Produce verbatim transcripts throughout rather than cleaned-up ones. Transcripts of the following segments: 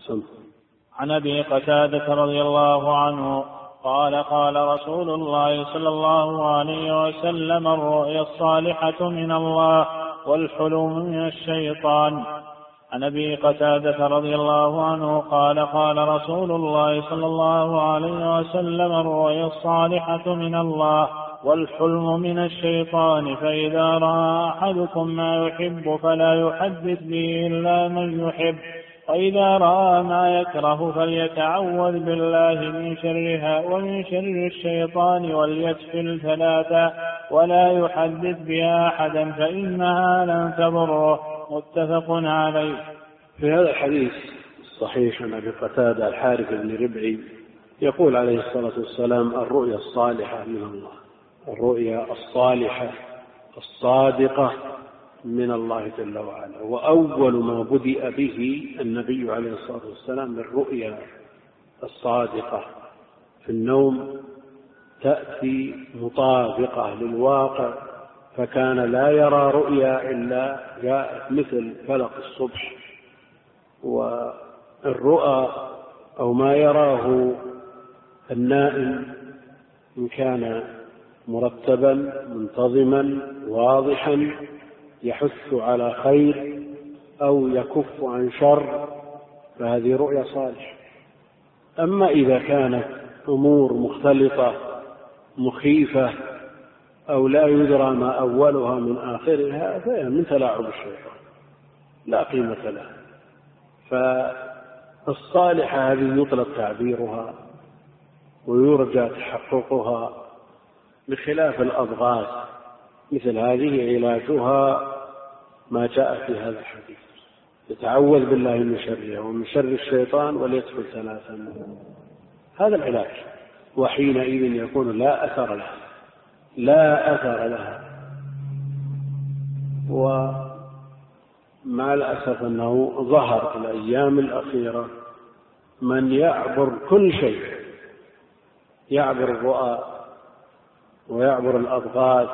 عن أبي قتادة رضي الله عنه قال قال رسول الله صلى الله عليه وسلم: الرؤيا الصالحة من الله والحلم من الشيطان. عن أبي قتادة رضي الله عنه قال قال رسول الله صلى الله عليه وسلم: الرؤيا الصالحة من الله والحلم من الشيطان، فإذا رأى أحدكم ما يحب فلا يحدث به إلا من يحب، وإذا رأى ما يكره فليتعوذ بالله من شرها ومن شر الشيطان وليتفل ثلاثا ولا يحدث بها أحدا فإنها لن تضره. متفق عليه. في هذا الحديث الصحيح عن أبي قتادة الحارث بن ربعي يقول عليه الصلاة والسلام: الرؤيا الصالحة من الله، الرؤيا الصالحة الصادقة من الله جل وعلا. وأول ما بدأ به النبي عليه الصلاة والسلام الرؤيا الصادقة في النوم، تأتي مطابقة للواقع، فكان لا يرى رؤيا إلا جاءت مثل فلق الصبح. والرؤى أو ما يراه النائم إن كان مرتبا منتظما واضحا يحث على خير أو يكف عن شر فهذه رؤيا صالحة. أما إذا كانت أمور مختلطة مخيفة أو لا يدرى ما أولها من آخرها فهي من تلاعب الشيطان لا قيمة لها. فالصالحة هذه يطلق تعبيرها ويرجى تحققها، بخلاف الأضغاث مثل هذه علاجها ما جاء في هذا الحديث: يتعوذ بالله من شرها ومن شر الشيطان وليتفل ثلاثا. هذا العلاج، وحينئذ يكون لا أثر لها لا أثر لها. ومع الأسف أنه ظهر في الأيام الأخيرة من يعبر كل شيء، يعبر الرؤى ويعبر الأضغاث،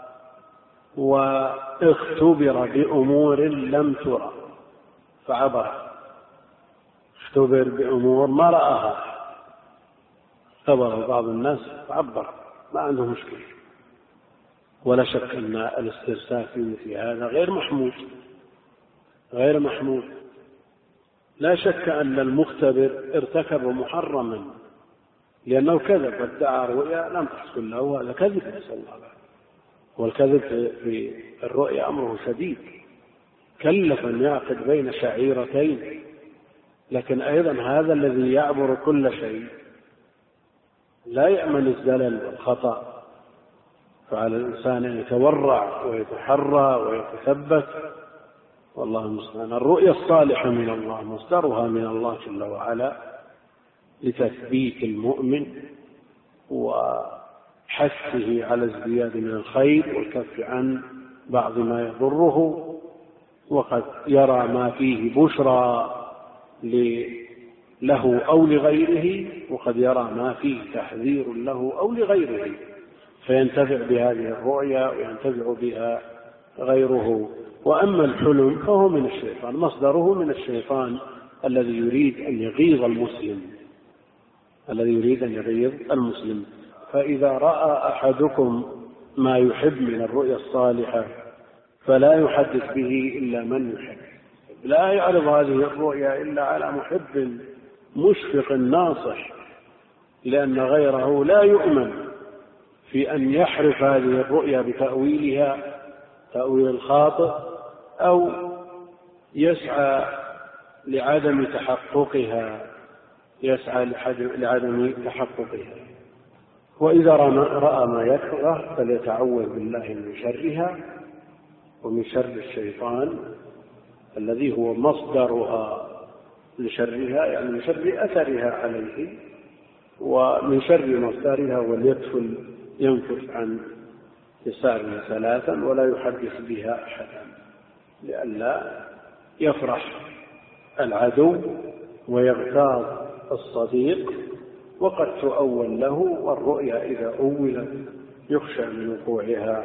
واختبر بأمور لم ترى فعبر، اختبر بأمور ما رآها، اختبر بعض الناس فعبر، ما عنده مشكلة. ولا شك أن الاسترسال في مثل هذا غير محمود غير محمود لا شك أن المختبر ارتكب محرما لأنه كذب وادعى رؤيا لم تحصل له، هذا كذب نسأل الله العافية. والكذب في الرؤيا أمره شديد، كلف أن يعقد بين شعيرتين. لكن أيضا هذا الذي يعبر كل شيء لا يأمن الزلل والخطأ، فعلى الإنسان أن يتورع ويتحرى ويتثبت، والله المستعان. الرؤيا الصالحة من الله مصدرها من الله جل وعلا لتثبيت المؤمن وحثه على الزيادة من الخير والكف عن بعض ما يضره، وقد يرى ما فيه بشرى له أو لغيره، وقد يرى ما فيه تحذير له أو لغيره، فينتفع بهذه الرؤيا وينتفع بها غيره. وأما الحلم فهو من الشيطان، مصدره من الشيطان الذي يريد أن يغيظ المسلم الذي يريد أن يغيظ المسلم. فإذا رأى أحدكم ما يحب من الرؤيا الصالحة فلا يحدث به إلا من يحب، لا يعرض هذه الرؤيا إلا على محب مشفق ناصح، لأن غيره لا يؤمن في أن يحرف هذه الرؤيا بتأويلها تأويل الخاطئ أو يسعى لعدم تحققها يسعى لعدم تحققها. وإذا رأى ما يكره فليتعوذ بالله من شرها ومن شر الشيطان الذي هو مصدرها لشرها، يعني من شر أثرها عليه، ومن شر مصدرها وليدخل ينفث عن يسارها ثلاثا ولا يحدث بها أحدا لئلا يفرح العدو ويغتاظ الصديق. وقد تؤول له، والرؤيا إذا أولت يخشى من وقوعها،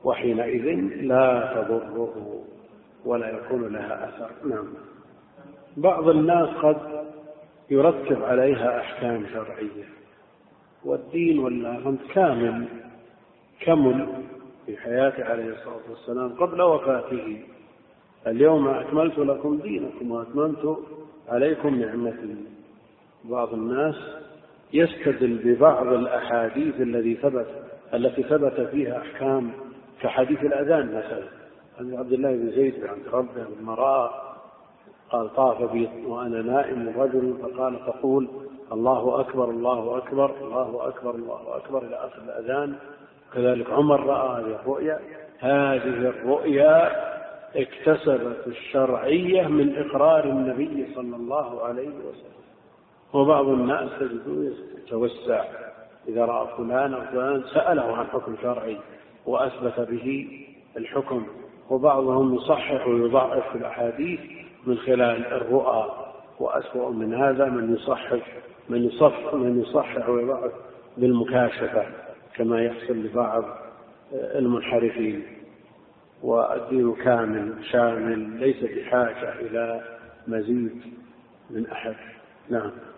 وحينئذ لا تضره ولا يكون لها أثر. نعم. بعض الناس قد يرتب عليها أحكام شرعية، والدين والله كامل كمل في حياته عليه الصلاة والسلام قبل وفاته: اليوم أكملت لكم دينكم وأتممت عليكم نعمتي. بعض الناس يستدل ببعض الأحاديث التي ثبت التي ثبت فيها أحكام كحديث الأذان مثلا، عن عبد الله بن زيد عن ربه بالمرأة قال: طاف بي وأنا نائم رجل فقال: تقول الله أكبر الله أكبر الله أكبر الله أكبر إلى آخر الأذان. كذلك عمر رأى هذه الرؤيا. هذه الرؤيا اكتسبت الشرعية من إقرار النبي صلى الله عليه وسلم. وبعض الناس تجدون يتوسع إذا رأى فلان أو فلان سأله عن حكم شرعي وأثبت به الحكم، وبعضهم يصحح ويضعف الأحاديث من خلال الرؤى. وأسوأ من هذا من يصحح من يصح من يصحح ويضعف بالمكاشفة كما يحصل لبعض المنحرفين. والدين كامل شامل ليس بحاجة إلى مزيد من أحد. نعم.